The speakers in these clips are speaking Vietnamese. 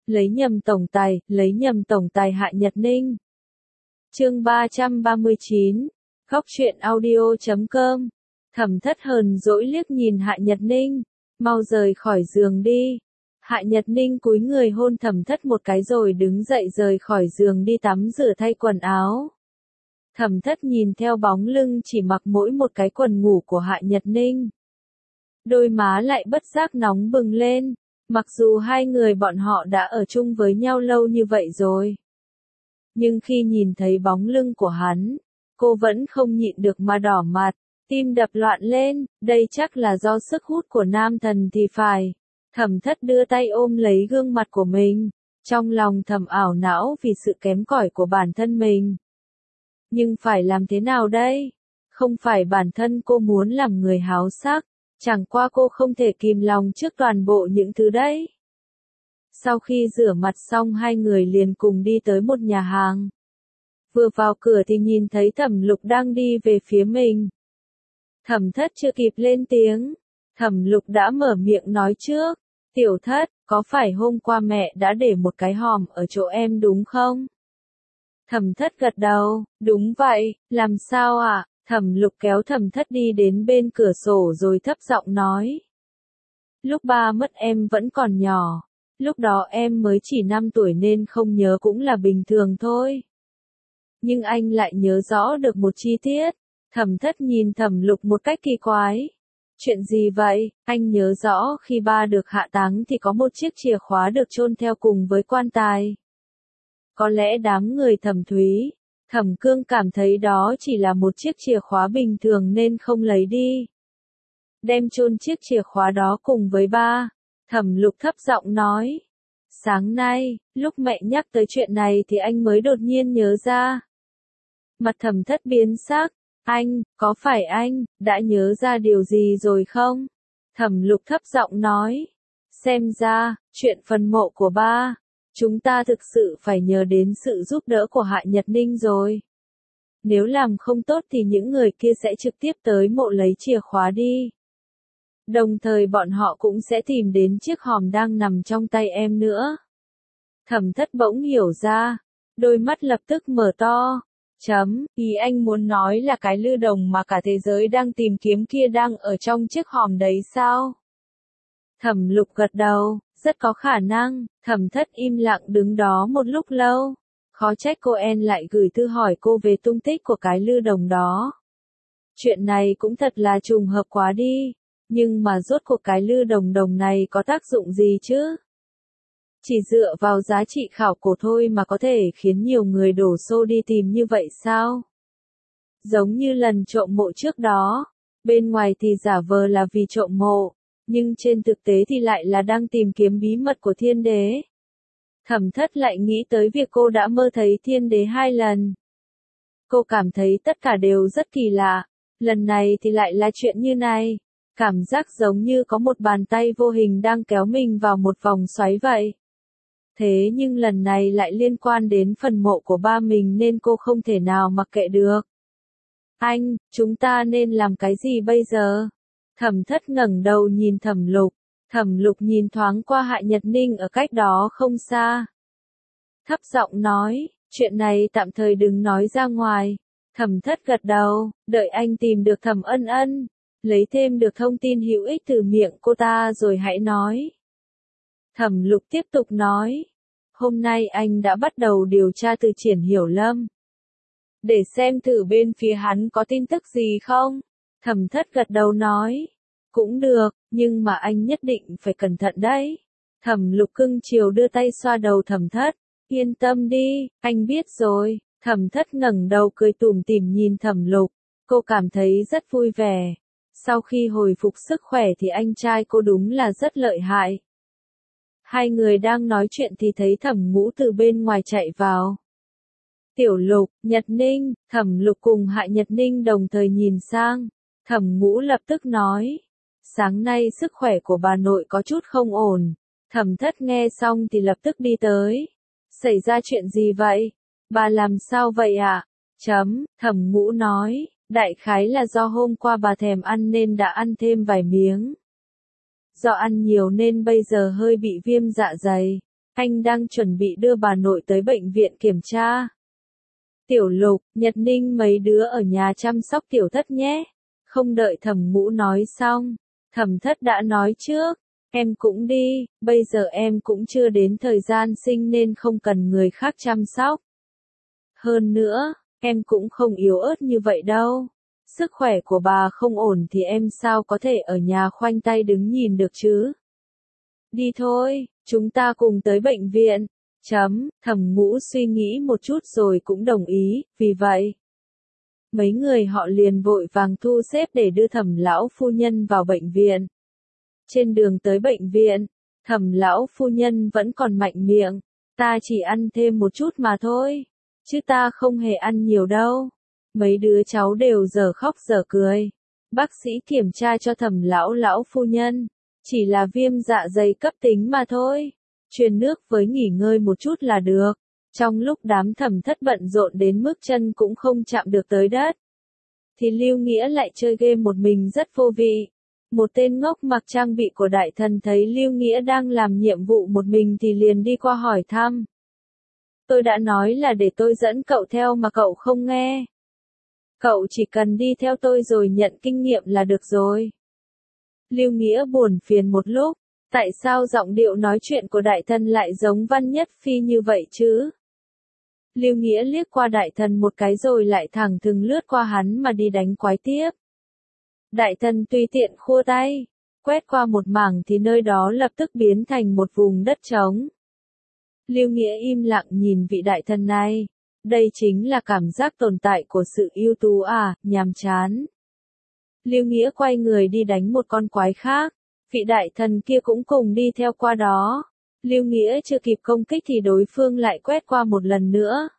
lấy nhầm tổng tài Hạ Nhật Ninh. Chương 339, Góc truyện audio.com. Thẩm Thất hờn dỗi liếc nhìn Hạ Nhật Ninh, mau rời khỏi giường đi. Hạ Nhật Ninh cúi người hôn Thẩm Thất một cái rồi đứng dậy rời khỏi giường đi tắm rửa thay quần áo. Thẩm Thất nhìn theo bóng lưng chỉ mặc mỗi một cái quần ngủ của Hạ Nhật Ninh. Đôi má lại bất giác nóng bừng lên, mặc dù hai người bọn họ đã ở chung với nhau lâu như vậy rồi. Nhưng khi nhìn thấy bóng lưng của hắn, cô vẫn không nhịn được mà đỏ mặt, tim đập loạn lên, đây chắc là do sức hút của nam thần thì phải. Thẩm Thất đưa tay ôm lấy gương mặt của mình, trong lòng thầm ảo não vì sự kém cỏi của bản thân mình. Nhưng phải làm thế nào đây? Không phải bản thân cô muốn làm người háo sắc, chẳng qua cô không thể kìm lòng trước toàn bộ những thứ đấy. Sau khi rửa mặt xong hai người liền cùng đi tới một nhà hàng. Vừa vào cửa thì nhìn thấy Thẩm Lục đang đi về phía mình. Thẩm Thất chưa kịp lên tiếng, Thẩm Lục đã mở miệng nói trước, "Tiểu Thất, có phải hôm qua mẹ đã để một cái hòm ở chỗ em đúng không?" Thẩm Thất gật đầu, "Đúng vậy, làm sao ạ?" Thẩm Lục kéo Thẩm Thất đi đến bên cửa sổ rồi thấp giọng nói. "Lúc ba mất em vẫn còn nhỏ, lúc đó em mới chỉ 5 tuổi nên không nhớ cũng là bình thường thôi. Nhưng anh lại nhớ rõ được một chi tiết." Thẩm Thất nhìn Thẩm Lục một cách kỳ quái. "Chuyện gì vậy?" "Anh nhớ rõ khi ba được hạ táng thì có một chiếc chìa khóa được chôn theo cùng với quan tài. Có lẽ đám người Thẩm Thúy, Thẩm Cương cảm thấy đó chỉ là một chiếc chìa khóa bình thường nên không lấy đi. Đem chôn chiếc chìa khóa đó cùng với ba." Thẩm Lục thấp giọng nói. "Sáng nay, lúc mẹ nhắc tới chuyện này thì anh mới đột nhiên nhớ ra." Mặt Thẩm Thất biến sắc. "Anh, có phải anh đã nhớ ra điều gì rồi không?" Thẩm Lục thấp giọng nói. "Xem ra, chuyện phần mộ của ba, chúng ta thực sự phải nhờ đến sự giúp đỡ của Hạ Nhật Ninh rồi. Nếu làm không tốt thì những người kia sẽ trực tiếp tới mộ lấy chìa khóa đi. Đồng thời bọn họ cũng sẽ tìm đến chiếc hòm đang nằm trong tay em nữa." Thẩm Thất bỗng hiểu ra, đôi mắt lập tức mở to. Ý anh muốn nói là cái lư đồng mà cả thế giới đang tìm kiếm kia đang ở trong chiếc hòm đấy sao? Thẩm Lục gật đầu, rất có khả năng. Thẩm Thất im lặng đứng đó một lúc lâu. Khó trách cô En lại gửi thư hỏi cô về tung tích của cái lư đồng đó. Chuyện này cũng thật là trùng hợp quá đi. Nhưng mà rốt cuộc cái lư đồng này có tác dụng gì chứ? Chỉ dựa vào giá trị khảo cổ thôi mà có thể khiến nhiều người đổ xô đi tìm như vậy sao? Giống như lần trộm mộ trước đó, bên ngoài thì giả vờ là vì trộm mộ, nhưng trên thực tế thì lại là đang tìm kiếm bí mật của Thiên Đế. Thẩm Thất lại nghĩ tới việc cô đã mơ thấy Thiên Đế 2 lần. Cô cảm thấy tất cả đều rất kỳ lạ, lần này thì lại là chuyện như này. Cảm giác giống như có một bàn tay vô hình đang kéo mình vào một vòng xoáy vậy. Thế nhưng lần này lại liên quan đến phần mộ của ba mình nên cô không thể nào mặc kệ được. "Anh, chúng ta nên làm cái gì bây giờ?" Thẩm Thất ngẩng đầu nhìn Thẩm Lục. Thẩm Lục nhìn thoáng qua Hạ Nhật Ninh ở cách đó không xa. Thấp giọng nói, "Chuyện này tạm thời đừng nói ra ngoài." Thẩm Thất gật đầu, đợi anh tìm được Thẩm Ân Ân, lấy thêm được thông tin hữu ích từ miệng cô ta rồi hãy nói. Thẩm Lục tiếp tục nói, "Hôm nay anh đã bắt đầu điều tra từ Triển Hiểu Lâm. Để xem thử bên phía hắn có tin tức gì không?" Thẩm Thất gật đầu nói, "Cũng được, nhưng mà anh nhất định phải cẩn thận đấy." Thẩm Lục cưng chiều đưa tay xoa đầu Thẩm Thất, "Yên tâm đi, anh biết rồi." Thẩm Thất ngẩng đầu cười tủm tỉm nhìn Thẩm Lục, cô cảm thấy rất vui vẻ. Sau khi hồi phục sức khỏe thì anh trai cô đúng là rất lợi hại. Hai người đang nói chuyện thì thấy Thẩm Ngũ từ bên ngoài chạy vào. "Tiểu Lục, Nhật Ninh." Thẩm Lục cùng Hạ Nhật Ninh đồng thời nhìn sang. Thẩm Ngũ lập tức nói, "Sáng nay sức khỏe của bà nội có chút không ổn." Thẩm Thất nghe xong thì lập tức đi tới. "Xảy ra chuyện gì vậy? Bà làm sao vậy ạ?" Thẩm Ngũ nói, "Đại khái là do hôm qua bà thèm ăn nên đã ăn thêm vài miếng. Do ăn nhiều nên bây giờ hơi bị viêm dạ dày." anh đang chuẩn bị đưa bà nội tới bệnh viện kiểm tra. Tiểu Lục, Nhật Ninh mấy đứa ở nhà chăm sóc tiểu thất nhé. Không đợi Thẩm Ngũ nói xong, Thẩm Thất đã nói trước, em cũng đi, bây giờ em cũng chưa đến thời gian sinh nên không cần người khác chăm sóc. Hơn nữa, em cũng không yếu ớt như vậy đâu. Sức khỏe của bà không ổn thì em sao có thể ở nhà khoanh tay đứng nhìn được chứ? Đi thôi, chúng ta cùng tới bệnh viện. Thẩm Ngũ suy nghĩ một chút rồi cũng đồng ý, vì vậy, mấy người họ liền vội vàng thu xếp để đưa Thẩm lão phu nhân vào bệnh viện. Trên đường tới bệnh viện, Thẩm lão phu nhân vẫn còn mạnh miệng, ta chỉ ăn thêm một chút mà thôi, chứ ta không hề ăn nhiều đâu. Mấy đứa cháu đều dở khóc dở cười. Bác sĩ kiểm tra cho Thẩm lão phu nhân, chỉ là viêm dạ dày cấp tính mà thôi. Truyền nước với nghỉ ngơi một chút là được. Trong lúc đám Thẩm Thất bận rộn đến mức chân cũng không chạm được tới đất, thì Lưu Nghĩa lại chơi game một mình rất vô vị. Một tên ngốc mặc trang bị của đại thần thấy Lưu Nghĩa đang làm nhiệm vụ một mình thì liền đi qua hỏi thăm. Tôi đã nói là để tôi dẫn cậu theo mà cậu không nghe. Cậu chỉ cần đi theo tôi rồi nhận kinh nghiệm là được rồi. Lưu Nghĩa buồn phiền một lúc, tại sao giọng điệu nói chuyện của đại thần lại giống Văn Nhất Phi như vậy chứ? Lưu Nghĩa liếc qua đại thần một cái rồi lại thẳng thừng lướt qua hắn mà đi đánh quái tiếp. Đại thần tùy tiện khua tay, quét qua một mảng thì nơi đó lập tức biến thành một vùng đất trống. Lưu Nghĩa im lặng nhìn vị đại thần này. Đây chính là cảm giác tồn tại của sự ưu tú à, nhàm chán. Lưu Nghĩa quay người đi đánh một con quái khác, vị đại thần kia cũng cùng đi theo qua đó. Lưu Nghĩa chưa kịp công kích thì đối phương lại quét qua một lần nữa.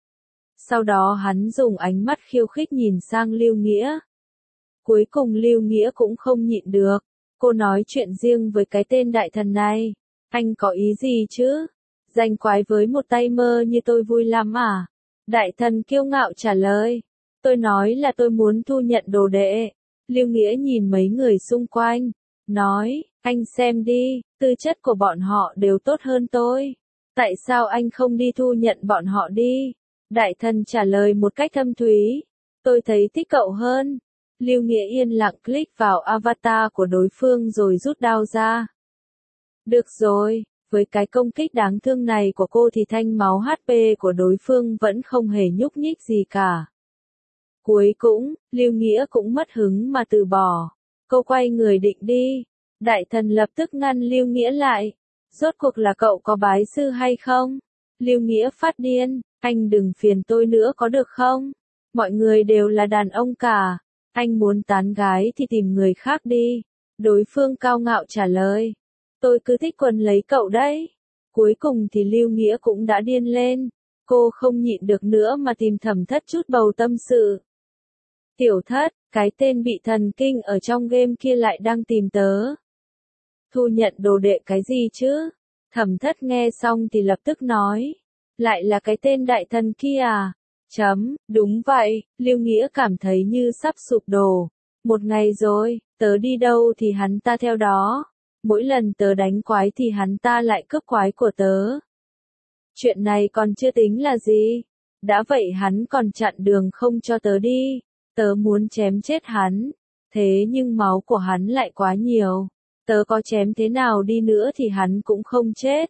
Sau đó hắn dùng ánh mắt khiêu khích nhìn sang Lưu Nghĩa. Cuối cùng Lưu Nghĩa cũng không nhịn được, cô nói chuyện riêng với cái tên đại thần này. Anh có ý gì chứ? Giành quái với một tay mơ như tôi vui lắm à? Đại thần kiêu ngạo trả lời. Tôi nói là tôi muốn thu nhận đồ đệ. Lưu Nghĩa nhìn mấy người xung quanh, nói, anh xem đi, tư chất của bọn họ đều tốt hơn tôi. Tại sao anh không đi thu nhận bọn họ đi? Đại thần trả lời một cách thâm thúy. Tôi thấy thích cậu hơn. Lưu Nghĩa yên lặng click vào avatar của đối phương rồi rút đao ra. Được rồi. Với cái công kích đáng thương này của cô thì thanh máu HP của đối phương vẫn không hề nhúc nhích gì cả. Cuối cùng, Lưu Nghĩa cũng mất hứng mà từ bỏ. Cô quay người định đi. Đại thần lập tức ngăn Lưu Nghĩa lại. Rốt cuộc là cậu có bái sư hay không? Lưu Nghĩa phát điên. Anh đừng phiền tôi nữa có được không? Mọi người đều là đàn ông cả. Anh muốn tán gái thì tìm người khác đi. Đối phương cao ngạo trả lời. Tôi cứ thích quần lấy cậu đấy. Cuối cùng thì Lưu Nghĩa cũng đã điên lên. Cô không nhịn được nữa mà tìm Thẩm Thất chút bầu tâm sự. Tiểu Thất, cái tên bị thần kinh ở trong game kia lại đang tìm tớ. Thu nhận đồ đệ cái gì chứ? Thẩm Thất nghe xong thì lập tức nói. Lại là cái tên đại thần kia à? Đúng vậy, Lưu Nghĩa cảm thấy như sắp sụp đổ. Một ngày rồi, tớ đi đâu thì hắn ta theo đó. Mỗi lần tớ đánh quái thì hắn ta lại cướp quái của tớ. Chuyện này còn chưa tính là gì. Đã vậy hắn còn chặn đường không cho tớ đi. Tớ muốn chém chết hắn. Thế nhưng máu của hắn lại quá nhiều. Tớ có chém thế nào đi nữa thì hắn cũng không chết.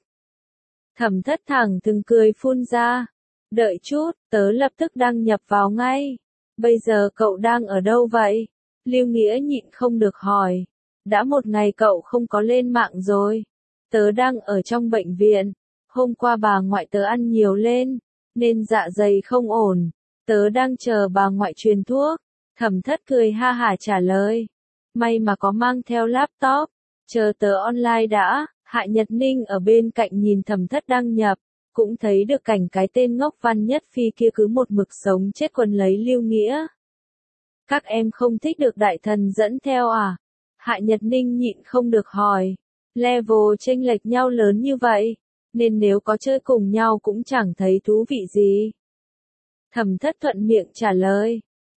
Thẩm Thất thẳng thừng cười phun ra. Đợi chút, tớ lập tức đăng nhập vào ngay. Bây giờ cậu đang ở đâu vậy? Lưu Nghĩa nhịn không được hỏi. Đã một ngày cậu không có lên mạng rồi. Tớ đang ở trong bệnh viện. Hôm qua bà ngoại tớ ăn nhiều lên, nên dạ dày không ổn. Tớ đang chờ bà ngoại truyền thuốc. Thẩm Thất cười ha hả trả lời. May mà có mang theo laptop. Chờ tớ online đã. Hạ Nhật Ninh ở bên cạnh nhìn Thẩm Thất đăng nhập. Cũng thấy được cảnh cái tên ngốc Văn Nhất Phi kia cứ một mực sống chết quần lấy Lưu Nghĩa. Các em không thích được đại thần dẫn theo à? Hạ Nhật Ninh nhịn không được hỏi. Level chênh lệch nhau lớn như vậy, nên nếu có chơi cùng nhau cũng chẳng thấy thú vị gì. Thẩm Thất thuận miệng trả lời.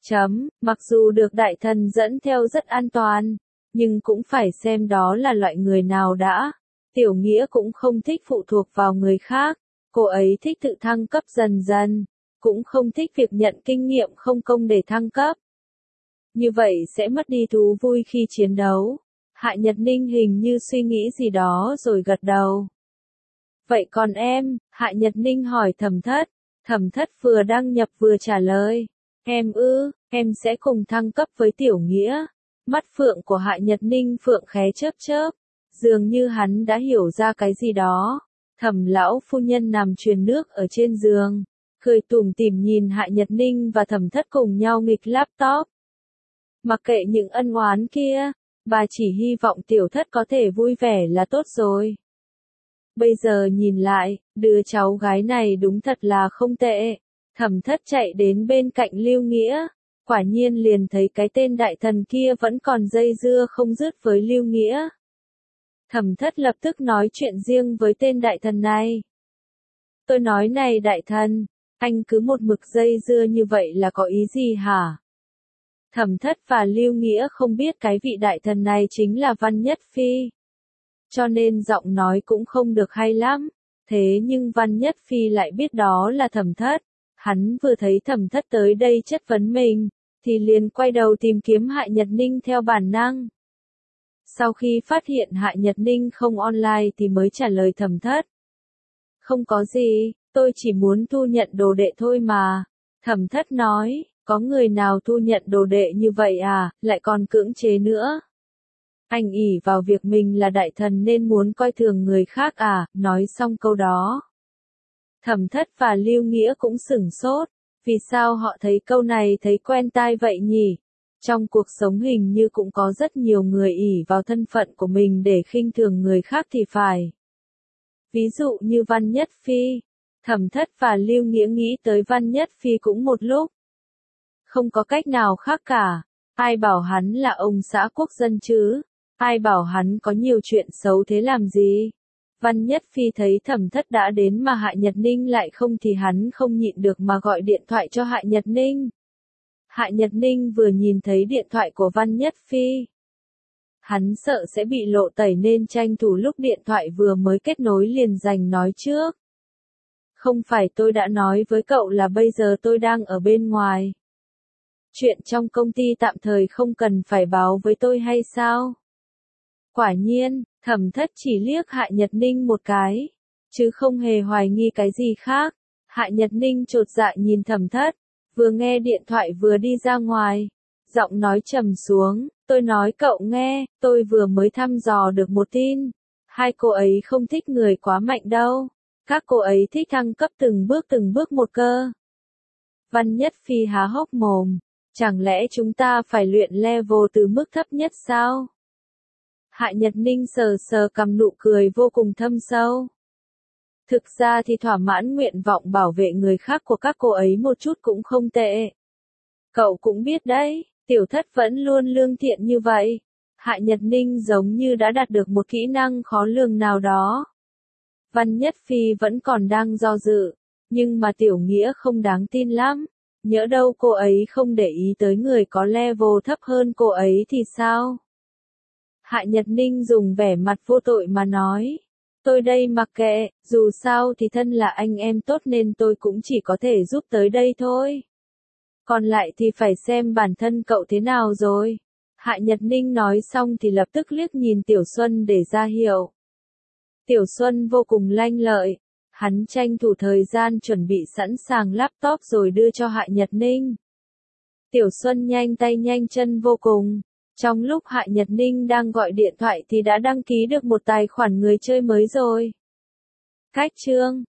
Mặc dù được đại thần dẫn theo rất an toàn, nhưng cũng phải xem đó là loại người nào đã. Tiểu Nghĩa cũng không thích phụ thuộc vào người khác, cô ấy thích tự thăng cấp dần dần, cũng không thích việc nhận kinh nghiệm không công để thăng cấp. Như vậy sẽ mất đi thú vui khi chiến đấu. Hạ Nhật Ninh hình như suy nghĩ gì đó rồi gật đầu. Vậy còn em? Hạ Nhật Ninh hỏi Thẩm Thất. Thẩm Thất vừa đăng nhập vừa trả lời. Em sẽ cùng thăng cấp với Tiểu Nghĩa. Mắt phượng của Hạ Nhật Ninh phượng khé chớp chớp. Dường như hắn đã hiểu ra cái gì đó. Thẩm lão phu nhân nằm truyền nước ở trên giường, cười tủm tỉm nhìn Hạ Nhật Ninh và Thẩm Thất cùng nhau nghịch laptop. Mặc kệ những ân oán kia, bà chỉ hy vọng Tiểu Thất có thể vui vẻ là tốt rồi. Bây giờ nhìn lại, đứa cháu gái này đúng thật là không tệ. Thẩm Thất chạy đến bên cạnh Lưu Nghĩa, quả nhiên liền thấy cái tên đại thần kia vẫn còn dây dưa không dứt với Lưu Nghĩa. Thẩm Thất lập tức nói chuyện riêng với tên đại thần này. Tôi nói này đại thần, anh cứ một mực dây dưa như vậy là có ý gì hả? Thẩm Thất và Lưu Nghĩa không biết cái vị đại thần này chính là Văn Nhất Phi. Cho nên giọng nói cũng không được hay lắm. Thế nhưng Văn Nhất Phi lại biết đó là Thẩm Thất. Hắn vừa thấy Thẩm Thất tới đây chất vấn mình, thì liền quay đầu tìm kiếm Hạ Nhật Ninh theo bản năng. Sau khi phát hiện Hạ Nhật Ninh không online thì mới trả lời Thẩm Thất. Không có gì, tôi chỉ muốn thu nhận đồ đệ thôi mà. Thẩm Thất nói, có người nào thu nhận đồ đệ như vậy à, lại còn cưỡng chế nữa. Anh ỷ vào việc mình là đại thần nên muốn coi thường người khác à, nói xong câu đó. Thẩm Thất và Lưu Nghĩa cũng sửng sốt, vì sao họ thấy câu này thấy quen tai vậy nhỉ? Trong cuộc sống hình như cũng có rất nhiều người ỷ vào thân phận của mình để khinh thường người khác thì phải. Ví dụ như Văn Nhất Phi, Thẩm Thất và Lưu Nghĩa nghĩ tới Văn Nhất Phi cũng một lúc. Không có cách nào khác cả, ai bảo hắn là ông xã quốc dân chứ, ai bảo hắn có nhiều chuyện xấu thế làm gì. Văn Nhất Phi thấy Thẩm Thất đã đến mà Hạ Nhật Ninh lại không thì hắn không nhịn được mà gọi điện thoại cho Hạ Nhật Ninh. Hạ Nhật Ninh vừa nhìn thấy điện thoại của Văn Nhất Phi. Hắn sợ sẽ bị lộ tẩy nên tranh thủ lúc điện thoại vừa mới kết nối liền giành nói trước. Không phải tôi đã nói với cậu là bây giờ tôi đang ở bên ngoài. Chuyện trong công ty tạm thời không cần phải báo với tôi hay sao? Quả nhiên, Thẩm Thất chỉ liếc Hạ Nhật Ninh một cái, chứ không hề hoài nghi cái gì khác. Hạ Nhật Ninh chột dạ nhìn Thẩm Thất, vừa nghe điện thoại vừa đi ra ngoài. Giọng nói trầm xuống, tôi nói cậu nghe, tôi vừa mới thăm dò được một tin. Hai cô ấy không thích người quá mạnh đâu. Các cô ấy thích thăng cấp từng bước một cơ. Văn Nhất Phi há hốc mồm, chẳng lẽ chúng ta phải luyện level từ mức thấp nhất sao? Hạ Nhật Ninh sờ sờ cằm nụ cười vô cùng thâm sâu. Thực ra thì thỏa mãn nguyện vọng bảo vệ người khác của các cô ấy một chút cũng không tệ. Cậu cũng biết đấy, Tiểu Thất vẫn luôn lương thiện như vậy. Hạ Nhật Ninh giống như đã đạt được một kỹ năng khó lường nào đó. Văn Nhất Phi vẫn còn đang do dự, nhưng mà Tiểu Nghĩa không đáng tin lắm. Nhỡ đâu cô ấy không để ý tới người có level thấp hơn cô ấy thì sao? Hạ Nhật Ninh dùng vẻ mặt vô tội mà nói. Tôi đây mặc kệ, dù sao thì thân là anh em tốt nên tôi cũng chỉ có thể giúp tới đây thôi. Còn lại thì phải xem bản thân cậu thế nào rồi. Hạ Nhật Ninh nói xong thì lập tức liếc nhìn Tiểu Xuân để ra hiệu. Tiểu Xuân vô cùng lanh lợi. Hắn tranh thủ thời gian chuẩn bị sẵn sàng laptop rồi đưa cho Hạ Nhật Ninh. Tiểu Xuân nhanh tay nhanh chân vô cùng. Trong lúc Hạ Nhật Ninh đang gọi điện thoại thì đã đăng ký được một tài khoản người chơi mới rồi. Cách chương